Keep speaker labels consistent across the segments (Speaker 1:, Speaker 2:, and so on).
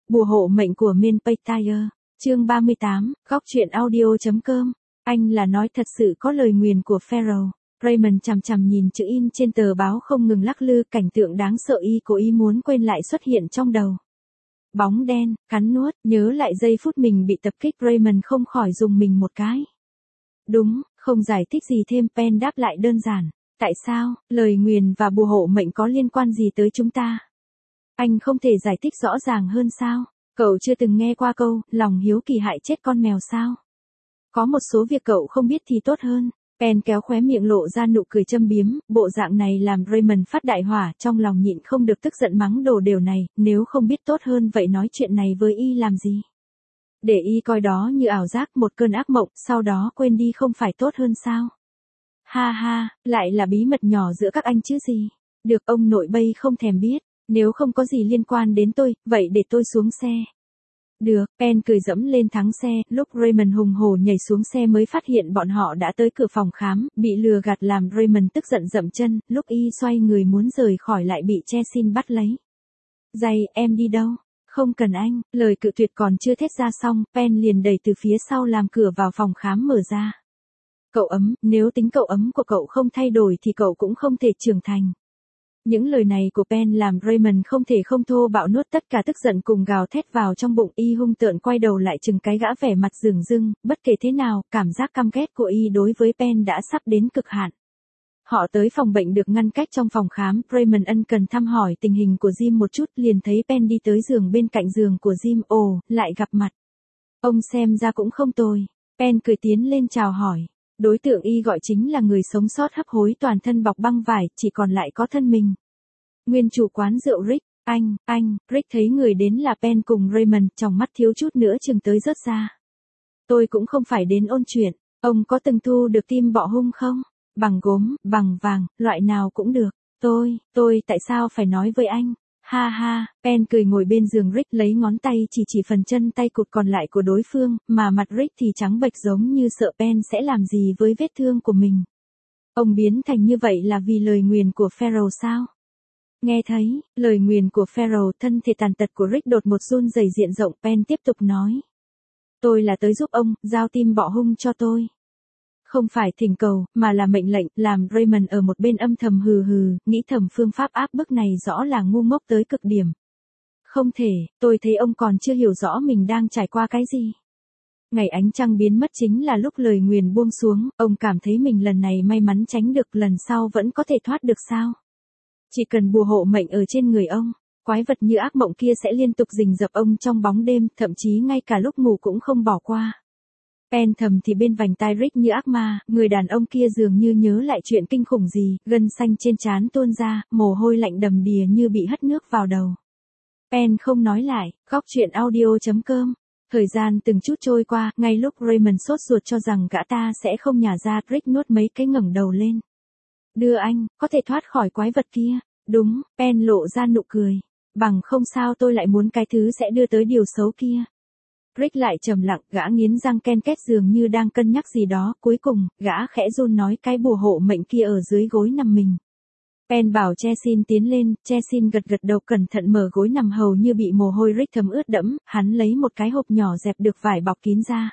Speaker 1: Bùa hộ mệnh của Menpaytire, chương 38, góc truyện audio.com. Anh là nói thật sự có lời nguyền của Pharaoh. Raymond chằm chằm nhìn chữ in trên tờ báo không ngừng lắc lư, cảnh tượng đáng sợ y cố ý muốn quên lại xuất hiện trong đầu. Bóng đen, cắn nuốt, nhớ lại giây phút mình bị tập kích, Raymond không khỏi dùng mình một cái. Đúng, không giải thích gì thêm, Pen đáp lại đơn giản. Tại sao, lời nguyền và bùa hộ mệnh có liên quan gì tới chúng ta? Anh không thể giải thích rõ ràng hơn sao? Cậu chưa từng nghe qua câu, lòng hiếu kỳ hại chết con mèo sao? Có một số việc cậu không biết thì tốt hơn. Pen kéo khóe miệng lộ ra nụ cười châm biếm, bộ dạng này làm Raymond phát đại hỏa, trong lòng nhịn không được tức giận mắng đồ điều này, nếu không biết tốt hơn vậy nói chuyện này với y làm gì? Để y coi đó như ảo giác, một cơn ác mộng, sau đó quên đi không phải tốt hơn sao? Ha ha, lại là bí mật nhỏ giữa các anh chứ gì? Được, ông nội Bay không thèm biết, nếu không có gì liên quan đến tôi, vậy để tôi xuống xe. Được, Pen cười dẫm lên thắng xe, lúc Raymond hùng hổ nhảy xuống xe mới phát hiện bọn họ đã tới cửa phòng khám, bị lừa gạt làm Raymond tức giận dậm chân, lúc y xoay người muốn rời khỏi lại bị Chesin bắt lấy. Giày, em đi đâu? Không cần anh, lời cự tuyệt còn chưa thét ra xong, Pen liền đẩy từ phía sau làm cửa vào phòng khám mở ra. Cậu ấm, nếu tính cậu ấm của cậu không thay đổi thì cậu cũng không thể trưởng thành. Những lời này của Pen làm Raymond không thể không thô bạo nuốt tất cả tức giận cùng gào thét vào trong bụng, y hung tợn quay đầu lại chừng cái gã vẻ mặt dửng dưng, bất kể thế nào, cảm giác căm ghét của y đối với Pen đã sắp đến cực hạn. Họ tới phòng bệnh được ngăn cách trong phòng khám, Raymond ân cần thăm hỏi tình hình của Jim một chút, liền thấy Pen đi tới giường bên cạnh giường của Jim, ồ, lại gặp mặt. Ông xem ra cũng không tồi. Pen cười tiến lên chào hỏi. Đối tượng y gọi chính là người sống sót hấp hối toàn thân bọc băng vải, chỉ còn lại có thân mình. Nguyên chủ quán rượu Rick, Rick thấy người đến là Pen cùng Raymond, trong mắt thiếu chút nữa chừng tới rớt ra. Tôi cũng không phải đến ôn chuyện, ông có từng thu được tim bọ hung không? Bằng gốm, bằng vàng, loại nào cũng được. Tôi tại sao phải nói với anh? Ha ha, Pen cười ngồi bên giường Rick lấy ngón tay chỉ phần chân tay cụt còn lại của đối phương, mà mặt Rick thì trắng bệch giống như sợ Pen sẽ làm gì với vết thương của mình. Ông biến thành như vậy là vì lời nguyền của Pharaoh sao? Nghe thấy, lời nguyền của Pharaoh, thân thể tàn tật của Rick đột một run rẩy diện rộng, Pen tiếp tục nói. Tôi là tới giúp ông, giao tim bọ hung cho tôi. Không phải thỉnh cầu, mà là mệnh lệnh, làm Raymond ở một bên âm thầm hừ hừ, nghĩ thầm phương pháp áp bức này rõ là ngu ngốc tới cực điểm. Không thể, tôi thấy ông còn chưa hiểu rõ mình đang trải qua cái gì. Ngày ánh trăng biến mất chính là lúc lời nguyền buông xuống, ông cảm thấy mình lần này may mắn tránh được, lần sau vẫn có thể thoát được sao? Chỉ cần bùa hộ mệnh ở trên người ông, quái vật như ác mộng kia sẽ liên tục rình rập ông trong bóng đêm, thậm chí ngay cả lúc ngủ cũng không bỏ qua. Pen thầm thì bên vành tai Rick như ác ma, người đàn ông kia dường như nhớ lại chuyện kinh khủng gì, gân xanh trên trán tuôn ra, mồ hôi lạnh đầm đìa như bị hất nước vào đầu. Pen không nói lại, góc truyện audio.com. Thời gian từng chút trôi qua, ngay lúc Raymond sốt ruột cho rằng gã ta sẽ không nhả ra, Rick nuốt mấy cái ngẩng đầu lên. Đưa anh, có thể thoát khỏi quái vật kia. Đúng, Pen lộ ra nụ cười. Bằng không sao tôi lại muốn cái thứ sẽ đưa tới điều xấu kia. Rick lại trầm lặng, gã nghiến răng ken két dường như đang cân nhắc gì đó, cuối cùng, gã khẽ run nói cái bùa hộ mệnh kia ở dưới gối nằm mình. Pen bảo Chesin tiến lên, Chesin gật gật đầu cẩn thận mở gối nằm hầu như bị mồ hôi Rick thấm ướt đẫm, hắn lấy một cái hộp nhỏ dẹp được vải bọc kín ra.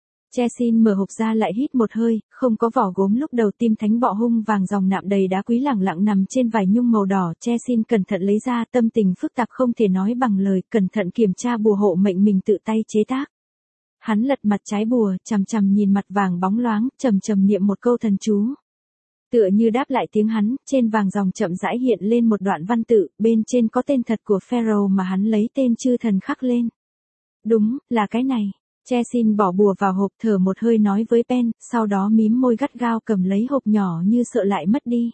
Speaker 1: Chesin mở hộp ra lại hít một hơi, không có vỏ gốm, lúc đầu tim thánh bọ hung vàng dòng nạm đầy đá quý lẳng lặng nằm trên vải nhung màu đỏ, Chesin cẩn thận lấy ra, tâm tình phức tạp không thể nói bằng lời, cẩn thận kiểm tra bùa hộ mệnh mình tự tay chế tác. Hắn lật mặt trái bùa, chằm chằm nhìn mặt vàng bóng loáng, trầm trầm niệm một câu thần chú. Tựa như đáp lại tiếng hắn, trên vàng dòng chậm rãi hiện lên một đoạn văn tự, bên trên có tên thật của Pharaoh mà hắn lấy tên chư thần khắc lên. Đúng, là cái này. Chesin bỏ bùa vào hộp, thở một hơi nói với Pen, sau đó mím môi gắt gao cầm lấy hộp nhỏ như sợ lại mất đi.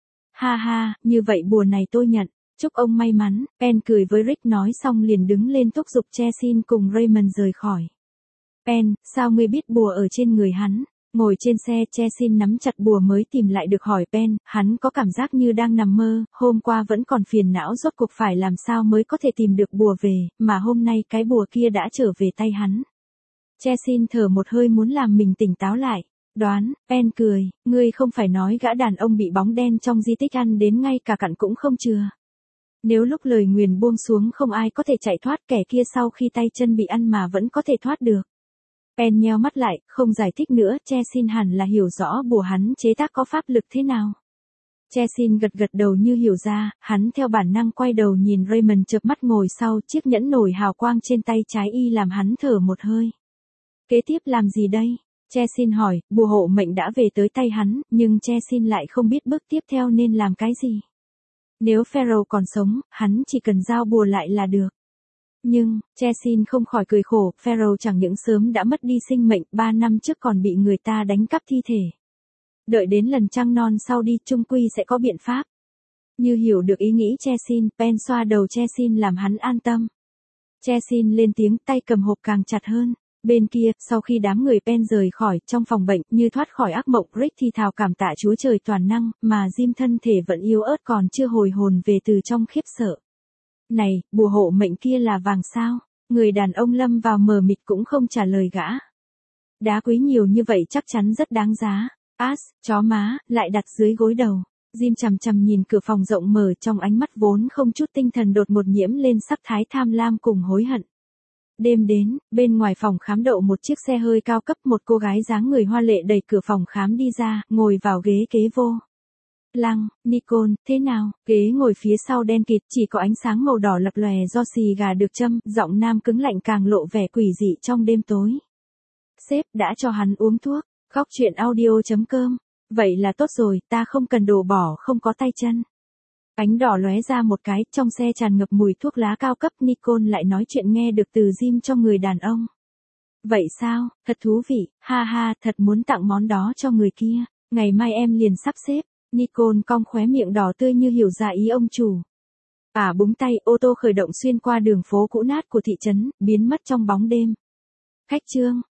Speaker 1: Ha ha, như vậy bùa này tôi nhận, chúc ông may mắn. Pen cười với Rick nói xong liền đứng lên thúc giục Chesin cùng Raymond rời khỏi. Pen, sao ngươi biết bùa ở trên người hắn? Ngồi trên xe, Chesin nắm chặt bùa mới tìm lại được hỏi Pen, hắn có cảm giác như đang nằm mơ, hôm qua vẫn còn phiền não rốt cuộc phải làm sao mới có thể tìm được bùa về, mà hôm nay cái bùa kia đã trở về tay hắn. Chesin thở một hơi muốn làm mình tỉnh táo lại. Đoán, Pen cười, ngươi không phải nói gã đàn ông bị bóng đen trong di tích ăn đến ngay cả cặn cũng không chừa. Nếu lúc lời nguyền buông xuống không ai có thể chạy thoát, kẻ kia sau khi tay chân bị ăn mà vẫn có thể thoát được. Pen nheo mắt lại, không giải thích nữa, Chesin hẳn là hiểu rõ bùa hắn chế tác có pháp lực thế nào. Chesin gật gật đầu như hiểu ra, hắn theo bản năng quay đầu nhìn Raymond chợp mắt ngồi sau, chiếc nhẫn nổi hào quang trên tay trái y làm hắn thở một hơi. Kế tiếp làm gì đây? Chesin hỏi, bùa hộ mệnh đã về tới tay hắn, nhưng Chesin lại không biết bước tiếp theo nên làm cái gì. Nếu Pharaoh còn sống, hắn chỉ cần giao bùa lại là được. Nhưng, Chesin không khỏi cười khổ, Pharaoh chẳng những sớm đã mất đi sinh mệnh, 3 năm trước còn bị người ta đánh cắp thi thể. Đợi đến lần trăng non sau đi, chung quy sẽ có biện pháp. Như hiểu được ý nghĩ Chesin, Pen xoa đầu Chesin làm hắn an tâm. Chesin lên tiếng, tay cầm hộp càng chặt hơn. Bên kia, sau khi đám người Pen rời khỏi, trong phòng bệnh, như thoát khỏi ác mộng, Rick thì thào cảm tạ Chúa Trời toàn năng, mà Jim thân thể vẫn yếu ớt còn chưa hồi hồn về từ trong khiếp sợ. Này, bùa hộ mệnh kia là vàng sao? Người đàn ông lâm vào mờ mịt cũng không trả lời gã. Đá quý nhiều như vậy chắc chắn rất đáng giá. Chó má, lại đặt dưới gối đầu. Jim chằm chằm nhìn cửa phòng rộng mở, trong ánh mắt vốn không chút tinh thần đột ngột nhiễm lên sắc thái tham lam cùng hối hận. Đêm đến, bên ngoài phòng khám đậu một chiếc xe hơi cao cấp, một cô gái dáng người hoa lệ đẩy cửa phòng khám đi ra, ngồi vào ghế kế vô lăng. Nicole, thế nào? Ghế ngồi phía sau đen kịt, chỉ có ánh sáng màu đỏ lập lòe do xì gà được châm, giọng nam cứng lạnh càng lộ vẻ quỷ dị trong đêm tối. Sếp đã cho hắn uống thuốc. Góc chuyện audio.com. Vậy là tốt rồi, ta không cần đổ bỏ không có tay chân. Ánh đỏ lóe ra một cái, trong xe tràn ngập mùi thuốc lá cao cấp, Nicole lại nói chuyện nghe được từ Jim cho người đàn ông. Vậy sao, thật thú vị, ha ha, thật muốn tặng món đó cho người kia, ngày mai em liền sắp xếp. Nicole cong khóe miệng đỏ tươi như hiểu ra ý ông chủ. Búng tay, ô tô khởi động xuyên qua đường phố cũ nát của thị trấn, biến mất trong bóng đêm. Khách trương,